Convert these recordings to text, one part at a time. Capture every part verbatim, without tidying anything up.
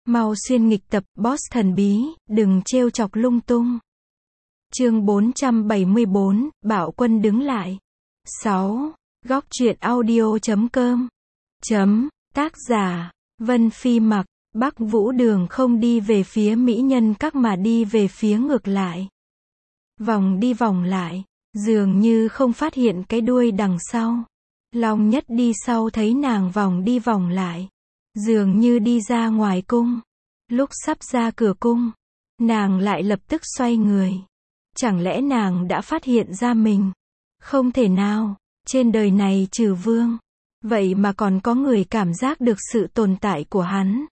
Mau xuyên nghịch tập, boss thần bí, đừng trêu chọc lung tung. Chương bốn trăm bảy mươi bốn, Bảo Quân đứng lại. sáu. Góc truyện audio chấm com. Chấm, tác giả, Vân Phi Mặc. Bắc Vũ Đường không đi về phía mỹ nhân các mà đi về phía ngược lại. Vòng đi vòng lại, dường như không phát hiện cái đuôi đằng sau. Long Nhất đi sau thấy nàng vòng đi vòng lại, dường như đi ra ngoài cung. Lúc sắp ra cửa cung, nàng lại lập tức xoay người. Chẳng lẽ nàng đã phát hiện ra mình? Không thể nào, trên đời này trừ vương, vậy mà còn có người cảm giác được sự tồn tại của hắn.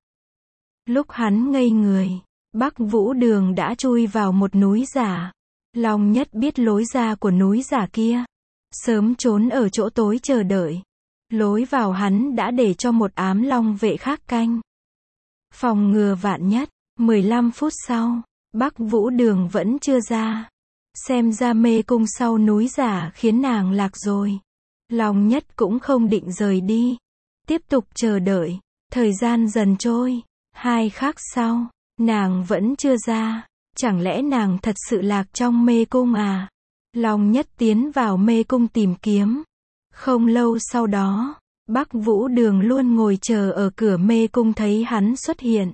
Lúc hắn ngây người, Bắc Vũ Đường đã chui vào một núi giả. Long Nhất biết lối ra của núi giả kia, sớm trốn ở chỗ tối chờ đợi. Lối vào hắn đã để cho một ám long vệ khác canh. Phòng ngừa vạn nhất, mười lăm phút sau, Bắc Vũ Đường vẫn chưa ra. Xem ra mê cung sau núi giả khiến nàng lạc rồi. Long Nhất cũng không định rời đi. Tiếp tục chờ đợi, thời gian dần trôi. Hai khắc sau, nàng vẫn chưa ra. Chẳng lẽ nàng thật sự lạc trong mê cung à? Long Nhất tiến vào mê cung tìm kiếm. Không lâu sau đó, Bắc Vũ Đường luôn ngồi chờ ở cửa mê cung thấy hắn xuất hiện.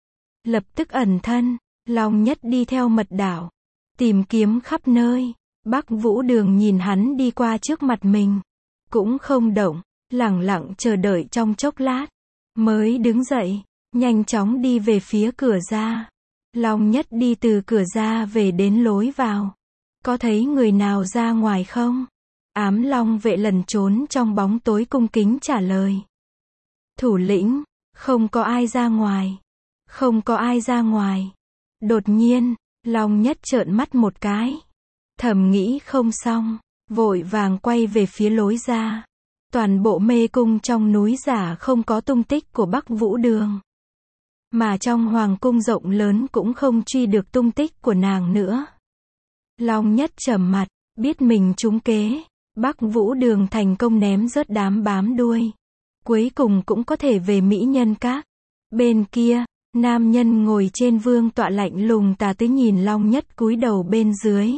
Lập tức ẩn thân, Long Nhất đi theo mật đảo, tìm kiếm khắp nơi. Bắc Vũ Đường nhìn hắn đi qua trước mặt mình, cũng không động, lẳng lặng chờ đợi trong chốc lát, mới đứng dậy, nhanh chóng đi về phía cửa ra. Long Nhất đi từ cửa ra về đến lối vào. Có thấy người nào ra ngoài không? Ám long vệ lẩn trốn trong bóng tối cung kính trả lời. Thủ lĩnh, không có ai ra ngoài. Không có ai ra ngoài. Đột nhiên, Long Nhất trợn mắt một cái. Thầm nghĩ không xong, vội vàng quay về phía lối ra. Toàn bộ mê cung trong núi giả không có tung tích của Bắc Vũ Đường. Mà trong hoàng cung rộng lớn cũng không truy được tung tích của nàng nữa. Long Nhất trầm mặt, biết mình trúng kế. Bắc Vũ Đường thành công ném rớt đám bám đuôi. Cuối cùng cũng có thể về mỹ nhân các. Bên kia, nam nhân ngồi trên vương tọa lạnh lùng tà tứ nhìn Long Nhất cúi đầu bên dưới.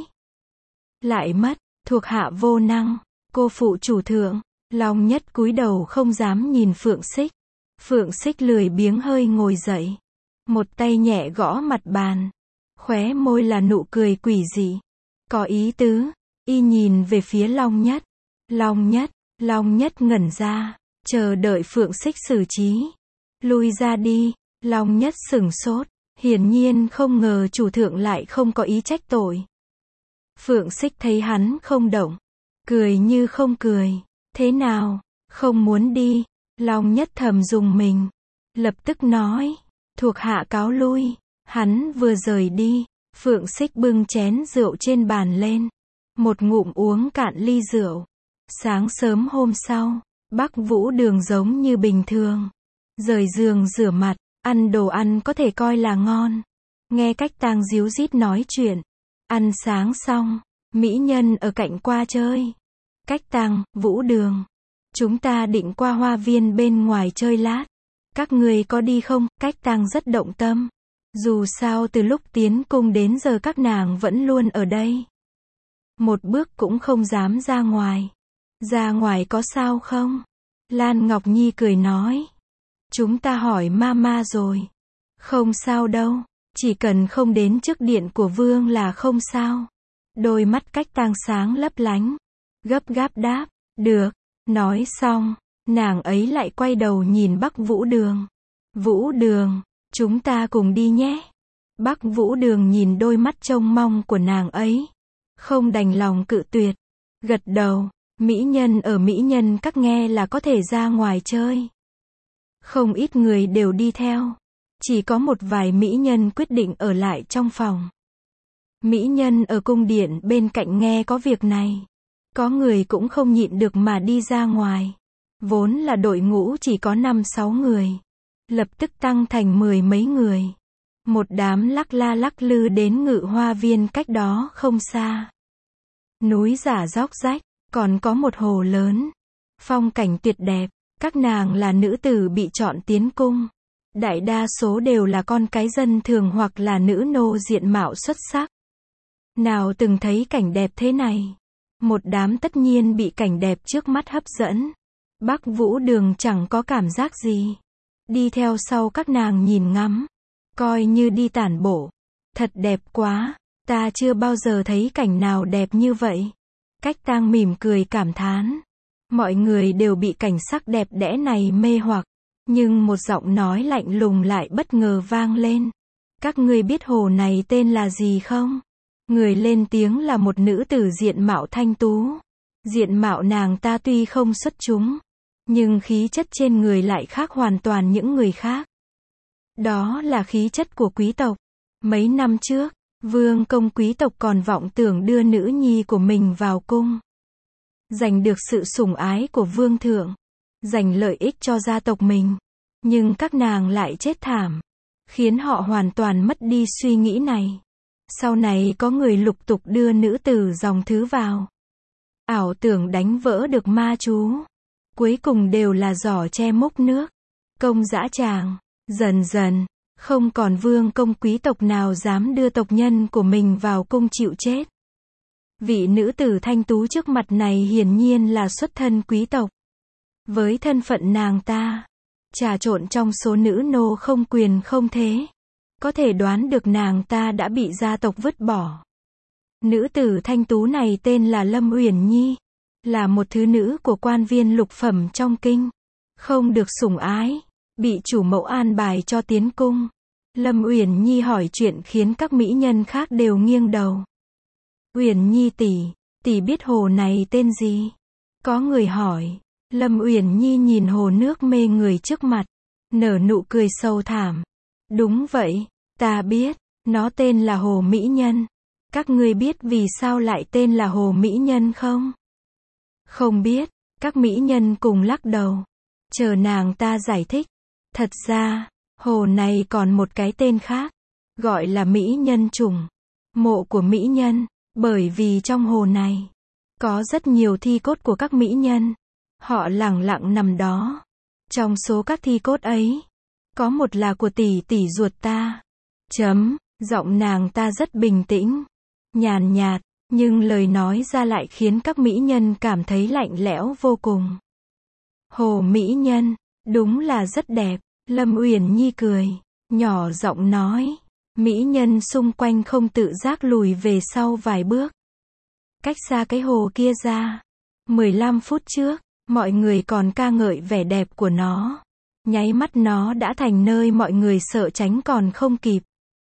Lại mất, thuộc hạ vô năng, cô phụ chủ thượng. Long Nhất cúi đầu không dám nhìn Phượng Xích. Phượng Xích lười biếng hơi ngồi dậy. Một tay nhẹ gõ mặt bàn. Khóe môi là nụ cười quỷ dị. Có ý tứ. Y nhìn về phía Long Nhất. Long Nhất, Long Nhất ngẩn ra. Chờ đợi Phượng Xích xử trí. Lui ra đi. Long Nhất sửng sốt. Hiển nhiên không ngờ chủ thượng lại không có ý trách tội. Phượng Xích thấy hắn không động. Cười như không cười. Thế nào? Không muốn đi. Long Nhất thầm dùng mình. Lập tức nói. Thuộc hạ cáo lui. Hắn vừa rời đi. Phượng Xích bưng chén rượu trên bàn lên. Một ngụm uống cạn ly rượu. Sáng sớm hôm sau, Bắc Vũ Đường giống như bình thường. Rời giường rửa mặt, ăn đồ ăn có thể coi là ngon. Nghe Cách Tang díu dít nói chuyện. Ăn sáng xong, mỹ nhân ở cạnh qua chơi. Cách Tang, Vũ Đường. Chúng ta định qua hoa viên bên ngoài chơi lát. Các người có đi không? Cách Tang rất động tâm. Dù sao từ lúc tiến cung đến giờ các nàng vẫn luôn ở đây. Một bước cũng không dám ra ngoài. Ra ngoài có sao không? Lan Ngọc Nhi cười nói. Chúng ta hỏi mama rồi. Không sao đâu. Chỉ cần không đến trước điện của vương là không sao. Đôi mắt Cách Tang sáng lấp lánh. Gấp gáp đáp. Được. Nói xong, nàng ấy lại quay đầu nhìn Bắc Vũ Đường. Vũ Đường, chúng ta cùng đi nhé. Bắc Vũ Đường nhìn đôi mắt trông mong của nàng ấy. Không đành lòng cự tuyệt. Gật đầu, mỹ nhân ở mỹ nhân các nghe là có thể ra ngoài chơi. Không ít người đều đi theo. Chỉ có một vài mỹ nhân quyết định ở lại trong phòng. Mỹ nhân ở cung điện bên cạnh nghe có việc này. Có người cũng không nhịn được mà đi ra ngoài. Vốn là đội ngũ chỉ có năm sáu người. Lập tức tăng thành mười mấy người. Một đám lắc la lắc lư đến Ngự Hoa Viên cách đó không xa. Núi giả róc rách, còn có một hồ lớn. Phong cảnh tuyệt đẹp, các nàng là nữ tử bị chọn tiến cung. đại đa số đều là con cái dân thường hoặc là nữ nô diện mạo xuất sắc. Nào từng thấy cảnh đẹp thế này. Một đám tất nhiên bị cảnh đẹp trước mắt hấp dẫn. Bắc Vũ Đường chẳng có cảm giác gì. Đi theo sau các nàng nhìn ngắm. Coi như đi tản bộ. Thật đẹp quá. Ta chưa bao giờ thấy cảnh nào đẹp như vậy. Cách Tang mỉm cười cảm thán. Mọi người đều bị cảnh sắc đẹp đẽ này mê hoặc. Nhưng một giọng nói lạnh lùng lại bất ngờ vang lên. Các ngươi biết hồ này tên là gì không? Người lên tiếng là một nữ tử diện mạo thanh tú. Diện mạo nàng ta tuy không xuất chúng, nhưng khí chất trên người lại khác hoàn toàn những người khác. Đó là khí chất của quý tộc. Mấy năm trước, vương công quý tộc còn vọng tưởng đưa nữ nhi của mình vào cung. Giành được sự sủng ái của vương thượng. Giành lợi ích cho gia tộc mình. Nhưng các nàng lại chết thảm. Khiến họ hoàn toàn mất đi suy nghĩ này. Sau này có người lục tục đưa nữ tử dòng thứ vào. Ảo tưởng đánh vỡ được ma chú. Cuối cùng đều là giỏ che múc nước. Công dã tràng. Dần dần, không còn vương công quý tộc nào dám đưa tộc nhân của mình vào cung chịu chết. Vị nữ tử thanh tú trước mặt này hiển nhiên là xuất thân quý tộc. Với thân phận nàng ta, trà trộn trong số nữ nô không quyền không thế. Có thể đoán được nàng ta đã bị gia tộc vứt bỏ. Nữ tử thanh tú này tên là Lâm Uyển Nhi. Là một thứ nữ của quan viên lục phẩm trong kinh. Không được sủng ái. Bị chủ mẫu an bài cho tiến cung. Lâm Uyển Nhi hỏi chuyện khiến các mỹ nhân khác đều nghiêng đầu. Uyển Nhi tỷ, tỷ biết hồ này tên gì? Có người hỏi. Lâm Uyển Nhi nhìn hồ nước mê người trước mặt. Nở nụ cười sâu thẳm. Đúng vậy, ta biết. Nó tên là Hồ Mỹ Nhân. Các ngươi biết vì sao lại tên là Hồ Mỹ Nhân không? Không biết. Các mỹ nhân cùng lắc đầu. Chờ nàng ta giải thích. Thật ra, hồ này còn một cái tên khác. Gọi là Mỹ Nhân Trùng. Mộ của mỹ nhân. Bởi vì trong hồ này, có rất nhiều thi cốt của các mỹ nhân. Họ lẳng lặng nằm đó. Trong số các thi cốt ấy, có một là của tỷ tỷ ruột ta. Chấm, giọng nàng ta rất bình tĩnh, nhàn nhạt, nhưng lời nói ra lại khiến các mỹ nhân cảm thấy lạnh lẽo vô cùng. Hồ Mỹ Nhân, đúng là rất đẹp. Lâm Uyển Nhi cười, nhỏ giọng nói. Mỹ nhân xung quanh không tự giác lùi về sau vài bước. Cách xa cái hồ kia ra. mười lăm phút trước, mọi người còn ca ngợi vẻ đẹp của nó. Nháy mắt nó đã thành nơi mọi người sợ tránh còn không kịp.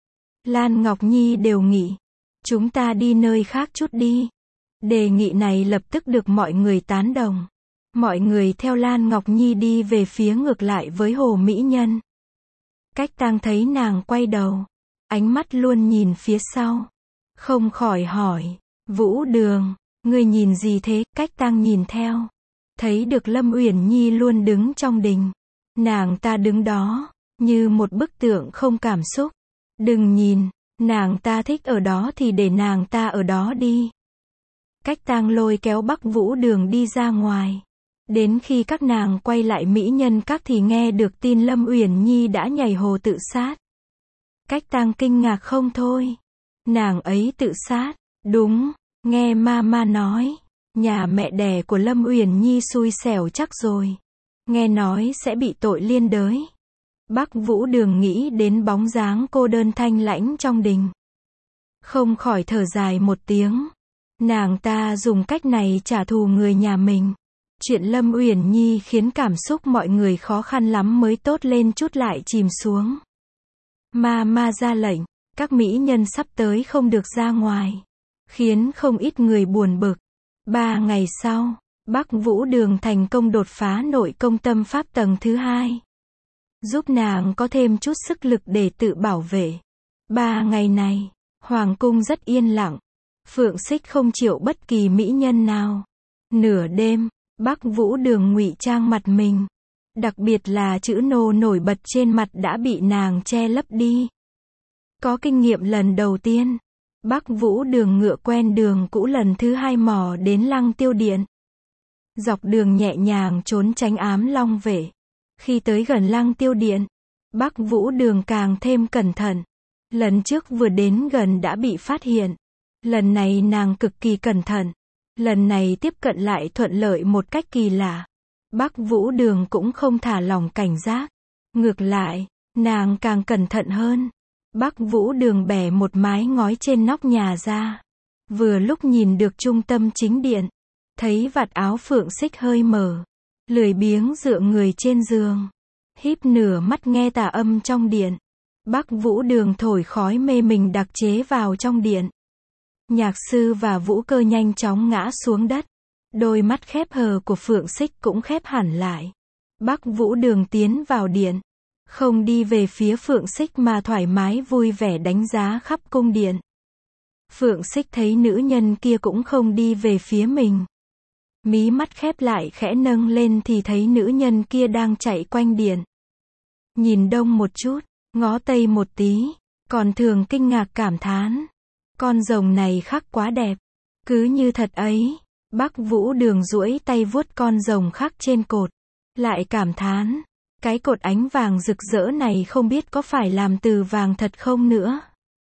Lan Ngọc Nhi đều nghị. Chúng ta đi nơi khác chút đi. Đề nghị này lập tức được mọi người tán đồng. Mọi người theo Lan Ngọc Nhi đi về phía ngược lại với Hồ Mỹ Nhân. Cách Tang thấy nàng quay đầu. Ánh mắt luôn nhìn phía sau. Không khỏi hỏi. Vũ Đường, ngươi nhìn gì thế? Cách Tang nhìn theo. Thấy được Lâm Uyển Nhi luôn đứng trong đình. Nàng ta đứng đó, như một bức tượng không cảm xúc. Đừng nhìn, nàng ta thích ở đó thì để nàng ta ở đó đi. Cách Tang lôi kéo Bắc Vũ Đường đi ra ngoài. Đến khi các nàng quay lại mỹ nhân các thì nghe được tin Lâm Uyển Nhi đã nhảy hồ tự sát. Cách Tang kinh ngạc không thôi. Nàng ấy tự sát? Đúng, nghe mama nói. Nhà mẹ đẻ của Lâm Uyển Nhi xui xẻo chắc rồi. Nghe nói sẽ bị tội liên đới. Bắc Vũ Đường nghĩ đến bóng dáng cô đơn thanh lãnh trong đình. Không khỏi thở dài một tiếng. Nàng ta dùng cách này trả thù người nhà mình. Chuyện Lâm Uyển Nhi khiến cảm xúc mọi người khó khăn lắm mới tốt lên chút lại chìm xuống. Ma ma ra lệnh, các mỹ nhân sắp tới không được ra ngoài. Khiến không ít người buồn bực. Ba ngày sau, Bắc Vũ Đường thành công đột phá nội công tâm pháp tầng thứ hai. Giúp nàng có thêm chút sức lực để tự bảo vệ. Ba ngày này, Hoàng cung rất yên lặng. Phượng Xích không chịu bất kỳ mỹ nhân nào. Nửa đêm, Bắc Vũ Đường ngụy trang mặt mình. Đặc biệt là chữ nô nổi bật trên mặt đã bị nàng che lấp đi. Có kinh nghiệm lần đầu tiên, Bắc Vũ Đường ngựa quen đường cũ lần thứ hai mò đến Lăng Tiêu Điện. Dọc đường nhẹ nhàng trốn tránh ám long vệ. Khi tới gần Lăng Tiêu Điện, Bắc Vũ Đường càng thêm cẩn thận. Lần trước vừa đến gần đã bị phát hiện. Lần này nàng cực kỳ cẩn thận. Lần này tiếp cận lại thuận lợi một cách kỳ lạ. Bắc Vũ Đường cũng không thả lỏng cảnh giác. Ngược lại, nàng càng cẩn thận hơn. Bắc Vũ Đường bẻ một mái ngói trên nóc nhà ra. Vừa lúc nhìn được trung tâm chính điện. Thấy vạt áo Phượng Xích hơi mở. Lười biếng dựa người trên giường. Híp nửa mắt nghe tà âm trong điện. Bắc Vũ Đường thổi khói mê mình đặc chế vào trong điện. Nhạc sư và Vũ Cơ nhanh chóng ngã xuống đất. Đôi mắt khép hờ của Phượng Xích cũng khép hẳn lại. Bắc Vũ Đường tiến vào điện. Không đi về phía Phượng Xích mà thoải mái vui vẻ đánh giá khắp cung điện. Phượng Xích thấy nữ nhân kia cũng không đi về phía mình. Mí mắt khép lại khẽ nâng lên thì thấy nữ nhân kia đang chạy quanh điện. Nhìn đông một chút, ngó tây một tí, còn thường kinh ngạc cảm thán. Con rồng này khắc quá đẹp. Cứ như thật ấy. Bắc Vũ Đường duỗi tay vuốt con rồng khắc trên cột. Lại cảm thán. Cái cột ánh vàng rực rỡ này không biết có phải làm từ vàng thật không nữa.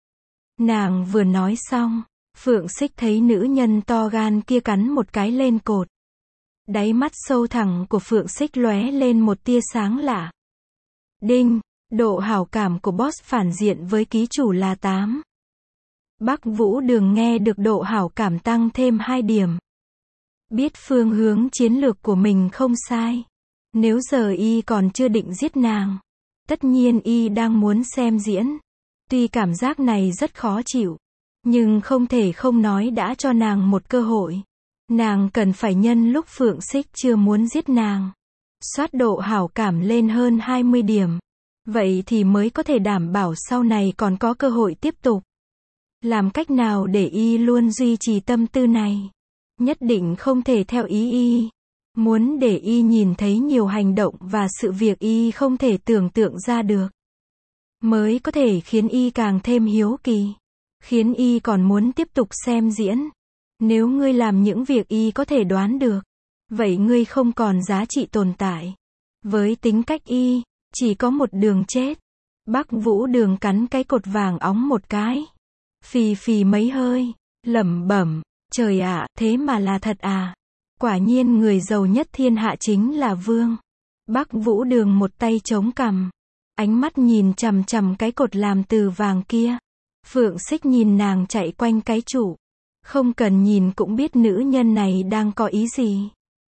Nàng vừa nói xong, Phượng Xích thấy nữ nhân to gan kia cắn một cái lên cột. Đáy mắt sâu thẳm của Phượng Xích lóe lên một tia sáng lạ. Đinh, độ hảo cảm của boss phản diện với ký chủ là tám. Bắc Vũ Đường nghe được độ hảo cảm tăng thêm hai điểm. Biết phương hướng chiến lược của mình không sai. Nếu giờ y còn chưa định giết nàng, tất nhiên y đang muốn xem diễn. Tuy cảm giác này rất khó chịu, nhưng không thể không nói đã cho nàng một cơ hội. Nàng cần phải nhân lúc Phượng Xích chưa muốn giết nàng. Soát độ hảo cảm lên hơn hai mươi điểm. Vậy thì mới có thể đảm bảo sau này còn có cơ hội tiếp tục. Làm cách nào để y luôn duy trì tâm tư này? Nhất định không thể theo ý y. Muốn để y nhìn thấy nhiều hành động và sự việc y không thể tưởng tượng ra được. Mới có thể khiến y càng thêm hiếu kỳ. Khiến y còn muốn tiếp tục xem diễn. Nếu ngươi làm những việc y có thể đoán được, vậy ngươi không còn giá trị tồn tại. Với tính cách y, chỉ có một đường chết. Bắc Vũ Đường cắn cái cột vàng óng một cái. Phì phì mấy hơi, lẩm bẩm, trời ạ, thế mà là thật à. Quả nhiên người giàu nhất thiên hạ chính là vương. Bắc Vũ Đường một tay chống cằm, ánh mắt nhìn chằm chằm cái cột làm từ vàng kia. Phượng Xích nhìn nàng chạy quanh cái trụ. Không cần nhìn cũng biết nữ nhân này đang có ý gì.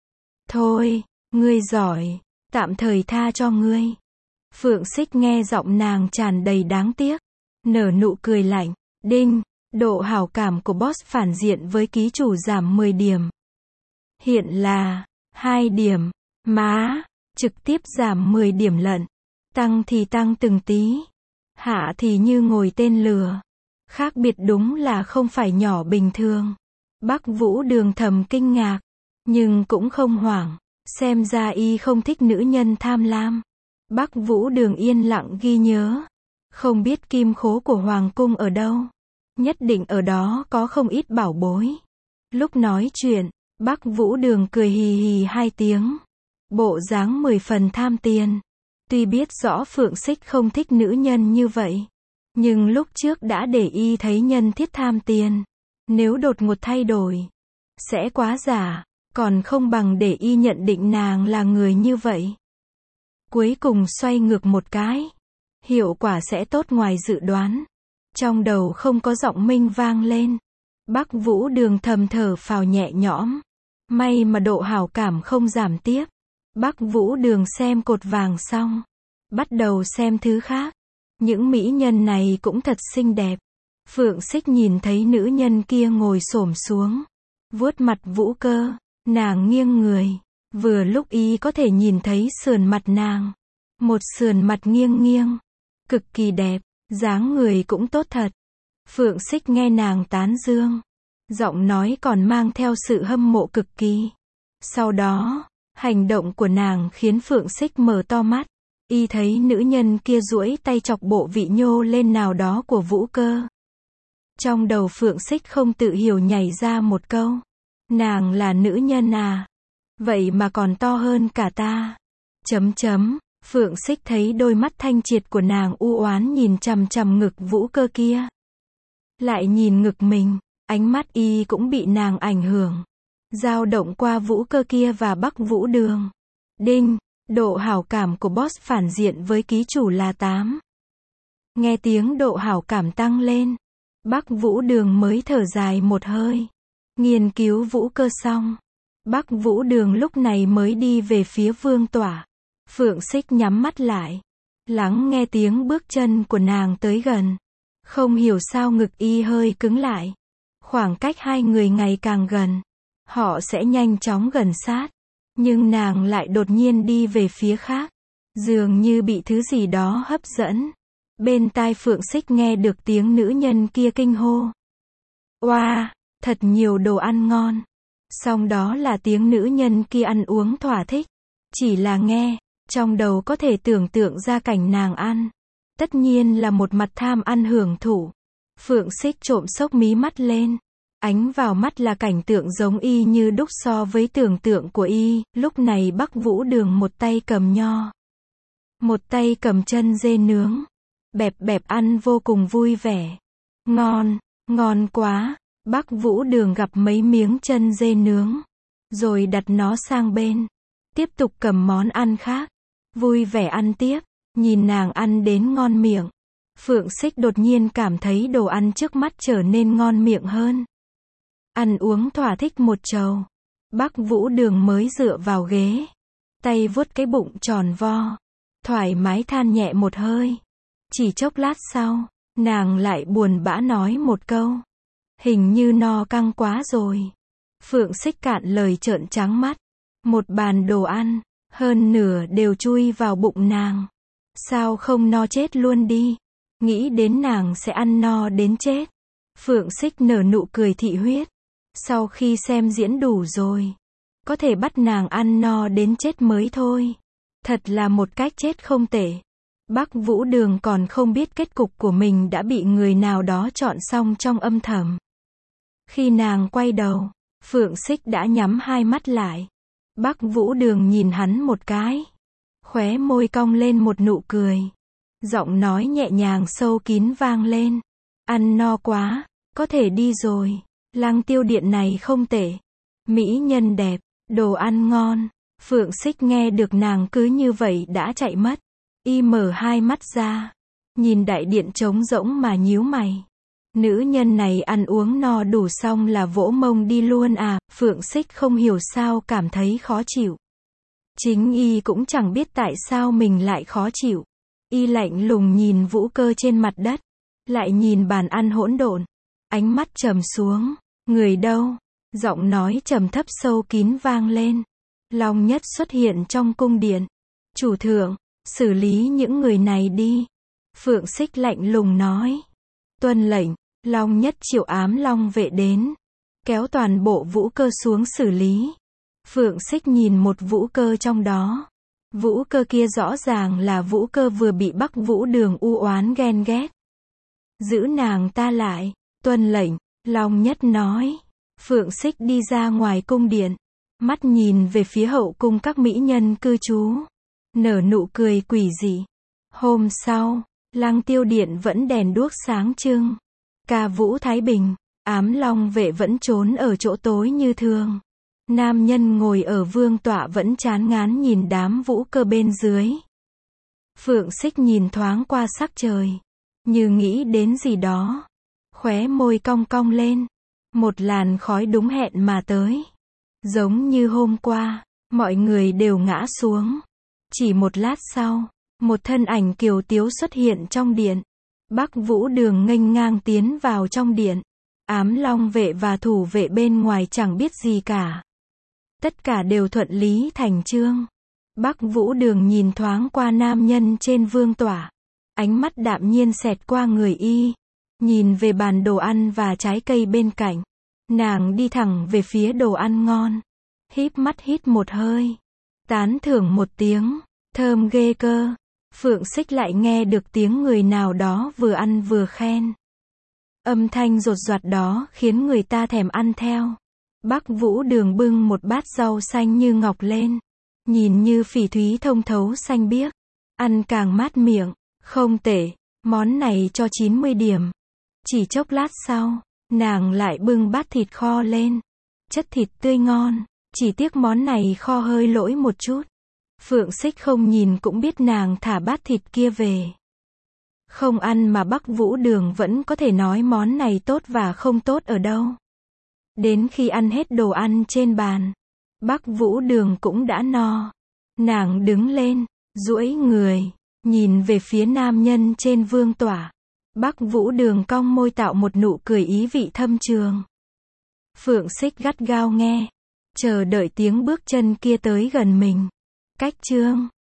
Thôi, ngươi giỏi, tạm thời tha cho ngươi. Phượng Xích nghe giọng nàng tràn đầy đáng tiếc. Nở nụ cười lạnh. Đinh, độ hảo cảm của boss phản diện với ký chủ giảm mười điểm. Hiện là hai điểm. Má, trực tiếp giảm mười điểm lận. Tăng thì tăng từng tí. Hạ thì như ngồi tên lừa. Khác biệt đúng là không phải nhỏ bình thường. Bắc Vũ Đường thầm kinh ngạc, nhưng cũng không hoảng. Xem ra y không thích nữ nhân tham lam. Bắc Vũ Đường yên lặng ghi nhớ. Không biết kim khố của Hoàng cung ở đâu. Nhất định ở đó có không ít bảo bối. Lúc nói chuyện, Bắc Vũ Đường cười hì hì hai tiếng. Bộ dáng mười phần tham tiền. Tuy biết rõ Phượng Xích không thích nữ nhân như vậy, nhưng lúc trước đã để y thấy nhân thiết tham tiền. Nếu đột ngột thay đổi, sẽ quá giả, còn không bằng để y nhận định nàng là người như vậy. Cuối cùng xoay ngược một cái, hiệu quả sẽ tốt ngoài dự đoán. Trong đầu không có giọng minh vang lên. Bắc Vũ Đường thầm thở phào nhẹ nhõm. May mà độ hảo cảm không giảm tiếp. Bắc Vũ Đường xem cột vàng xong, bắt đầu xem thứ khác. Những mỹ nhân này cũng thật xinh đẹp. Phượng Xích nhìn thấy nữ nhân kia ngồi xổm xuống, vuốt mặt Vũ Cơ. Nàng nghiêng người, vừa lúc y có thể nhìn thấy sườn mặt nàng. Một sườn mặt nghiêng nghiêng, cực kỳ đẹp, dáng người cũng tốt thật. Phượng Xích nghe nàng tán dương, giọng nói còn mang theo sự hâm mộ cực kỳ. Sau đó, hành động của nàng khiến Phượng Xích mở to mắt. Y thấy nữ nhân kia duỗi tay chọc bộ vị nhô lên nào đó của Vũ Cơ. Trong đầu Phượng Xích không tự hiểu nhảy ra một câu. Nàng là nữ nhân à? Vậy mà còn to hơn cả ta. Chấm chấm. Phượng Xích thấy đôi mắt thanh triệt của nàng u oán nhìn chằm chằm ngực Vũ Cơ kia. Lại nhìn ngực mình, ánh mắt y cũng bị nàng ảnh hưởng. Dao động qua Vũ Cơ kia và Bắc Vũ Đường. Đinh, độ hảo cảm của boss phản diện với ký chủ là tám. Nghe tiếng độ hảo cảm tăng lên. Bắc Vũ Đường mới thở dài một hơi. Nghiên cứu Vũ Cơ xong. Bắc Vũ Đường lúc này mới đi về phía vương tỏa. Phượng Xích nhắm mắt lại. Lắng nghe tiếng bước chân của nàng tới gần. Không hiểu sao ngực y hơi cứng lại. Khoảng cách hai người ngày càng gần. Họ sẽ nhanh chóng gần sát. Nhưng nàng lại đột nhiên đi về phía khác. Dường như bị thứ gì đó hấp dẫn. Bên tai Phượng Xích nghe được tiếng nữ nhân kia kinh hô. Oa, wow, thật nhiều đồ ăn ngon. Xong đó là tiếng nữ nhân kia ăn uống thỏa thích. Chỉ là nghe, trong đầu có thể tưởng tượng ra cảnh nàng ăn. Tất nhiên là một mặt tham ăn hưởng thụ. Phượng Xích trộm xốc mí mắt lên. Ánh vào mắt là cảnh tượng giống y như đúc so với tưởng tượng của y. Lúc này Bắc Vũ Đường một tay cầm nho. Một tay cầm chân dê nướng. Bẹp bẹp ăn vô cùng vui vẻ. Ngon, ngon quá. Bắc Vũ Đường gặp mấy miếng chân dê nướng. Rồi đặt nó sang bên. Tiếp tục cầm món ăn khác. Vui vẻ ăn tiếp. Nhìn nàng ăn đến ngon miệng. Phượng Xích đột nhiên cảm thấy đồ ăn trước mắt trở nên ngon miệng hơn. Ăn uống thỏa thích một chầu. Bắc Vũ Đường mới dựa vào ghế. Tay vuốt cái bụng tròn vo. Thoải mái than nhẹ một hơi. Chỉ chốc lát sau, nàng lại buồn bã nói một câu. Hình như no căng quá rồi. Phượng Xích cạn lời trợn trắng mắt. Một bàn đồ ăn, hơn nửa đều chui vào bụng nàng. Sao không no chết luôn đi. Nghĩ đến nàng sẽ ăn no đến chết. Phượng Xích nở nụ cười thị huyết. Sau khi xem diễn đủ rồi. Có thể bắt nàng ăn no đến chết mới thôi. Thật là một cách chết không tệ. Bắc Vũ Đường còn không biết kết cục của mình đã bị người nào đó chọn xong trong âm thầm. Khi nàng quay đầu, Phượng Xích đã nhắm hai mắt lại. Bắc Vũ Đường nhìn hắn một cái. Khóe môi cong lên một nụ cười. Giọng nói nhẹ nhàng sâu kín vang lên. Ăn no quá, có thể đi rồi. Lăng Tiêu Điện này không tệ. Mỹ nhân đẹp, đồ ăn ngon. Phượng Xích nghe được nàng cứ như vậy đã chạy mất. Y mở hai mắt ra. Nhìn đại điện trống rỗng mà nhíu mày. Nữ nhân này ăn uống no đủ xong là vỗ mông đi luôn à. Phượng Xích không hiểu sao cảm thấy khó chịu. Chính y cũng chẳng biết tại sao mình lại khó chịu. Y lạnh lùng nhìn Vũ Cơ trên mặt đất. Lại nhìn bàn ăn hỗn độn. Ánh mắt trầm xuống. Người đâu? Giọng nói trầm thấp sâu kín vang lên. Long Nhất xuất hiện trong cung điện. Chủ thượng, xử lý những người này đi. Phượng Xích lạnh lùng nói. Tuân lệnh. Long Nhất triệu ám long vệ đến. Kéo toàn bộ Vũ Cơ xuống xử lý. Phượng Xích nhìn một Vũ Cơ trong đó. Vũ Cơ kia rõ ràng là Vũ Cơ vừa bị Bắc Vũ Đường u oán ghen ghét. Giữ nàng ta lại. Tuân lệnh. Long Nhất nói. Phượng Xích đi ra ngoài cung điện. Mắt nhìn về phía hậu cung các mỹ nhân cư trú. Nở nụ cười quỷ dị. Hôm sau, Lăng Tiêu Điện vẫn đèn đuốc sáng trưng. Ca vũ thái bình. Ám long vệ vẫn trốn ở chỗ tối như thường. Nam nhân ngồi ở vương tọa vẫn chán ngán nhìn đám Vũ Cơ bên dưới. Phượng Xích nhìn thoáng qua sắc trời. Như nghĩ đến gì đó. Khóe môi cong cong lên. Một làn khói đúng hẹn mà tới. Giống như hôm qua, mọi người đều ngã xuống. Chỉ một lát sau, một thân ảnh kiều tiếu xuất hiện trong điện. Bắc Vũ Đường nghênh ngang tiến vào trong điện. Ám long vệ và thủ vệ bên ngoài chẳng biết gì cả. Tất cả đều thuận lý thành chương. Bắc Vũ Đường nhìn thoáng qua nam nhân trên vương tỏa. Ánh mắt đạm nhiên xẹt qua người y. Nhìn về bàn đồ ăn và trái cây bên cạnh. Nàng đi thẳng về phía đồ ăn ngon. Híp mắt hít một hơi. Tán thưởng một tiếng. Thơm ghê cơ. Phượng Xích lại nghe được tiếng người nào đó vừa ăn vừa khen. Âm thanh rột rạt đó khiến người ta thèm ăn theo. Bắc Vũ Đường bưng một bát rau xanh như ngọc lên. Nhìn như phỉ thúy thông thấu xanh biếc. Ăn càng mát miệng. Không tệ. Món này cho chín mươi điểm. Chỉ chốc lát sau, nàng lại bưng bát thịt kho lên. Chất thịt tươi ngon. Chỉ tiếc món này kho hơi lỗi một chút. Phượng Xích không nhìn cũng biết nàng thả bát thịt kia về. Không ăn mà Bắc Vũ Đường vẫn có thể nói món này tốt và không tốt ở đâu. Đến khi ăn hết đồ ăn trên bàn, Bắc Vũ Đường cũng đã no. Nàng đứng lên, duỗi người, nhìn về phía nam nhân trên vương tỏa. Bắc Vũ Đường cong môi tạo một nụ cười ý vị thâm trường. Phượng Xích gắt gao nghe, chờ đợi tiếng bước chân kia tới gần mình. Cách chương